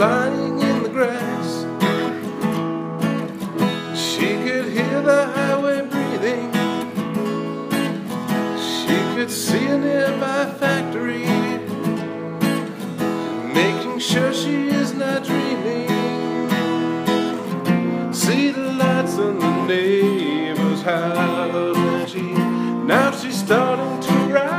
lying in the grass. She could hear the highway breathing. She could see a nearby factory, making sure she is not dreaming. See the lights on the neighbor's house, and now she's starting to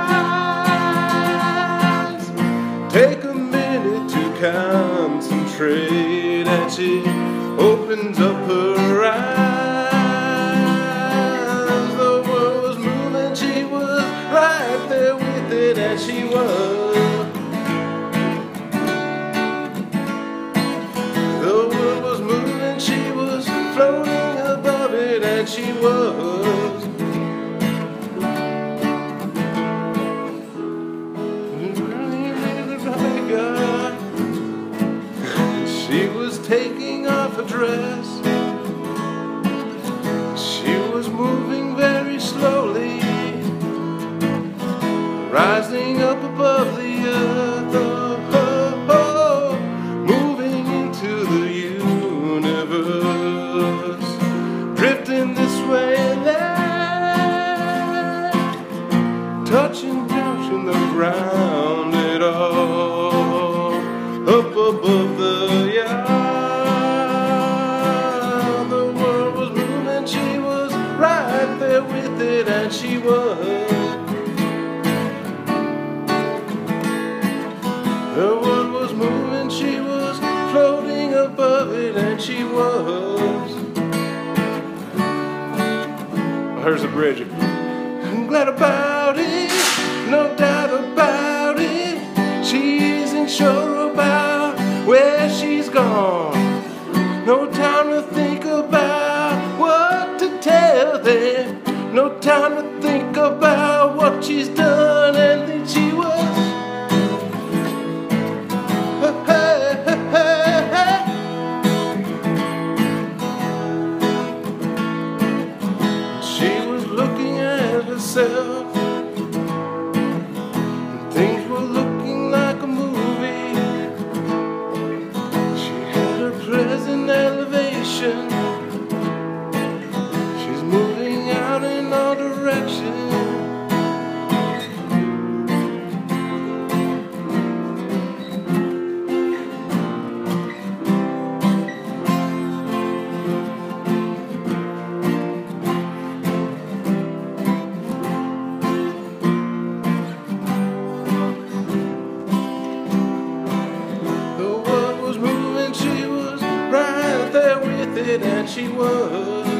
rise. Take a minute to concentrate, and she opens up her eyes. The world was moving, she was right there with it, and she was. The world was moving, she was floating above it, and she was. She was taking off her dress. She was moving very slowly, rising up above the earth, moving into the universe, drifting this way and that, touching the ground at all, up above the yard. The world was moving, she was right there with it, and she was. The world was moving, she was floating above it, and she was. Here's the bridge. I'm glad about it, no doubt about it. She isn't sure about where she's gone. No time to think about what to tell them. No time to think about what she's done, and then she was. She was looking at herself. Things were looking like a movie. She had her present elevation. She's moving out in all directions. And she was.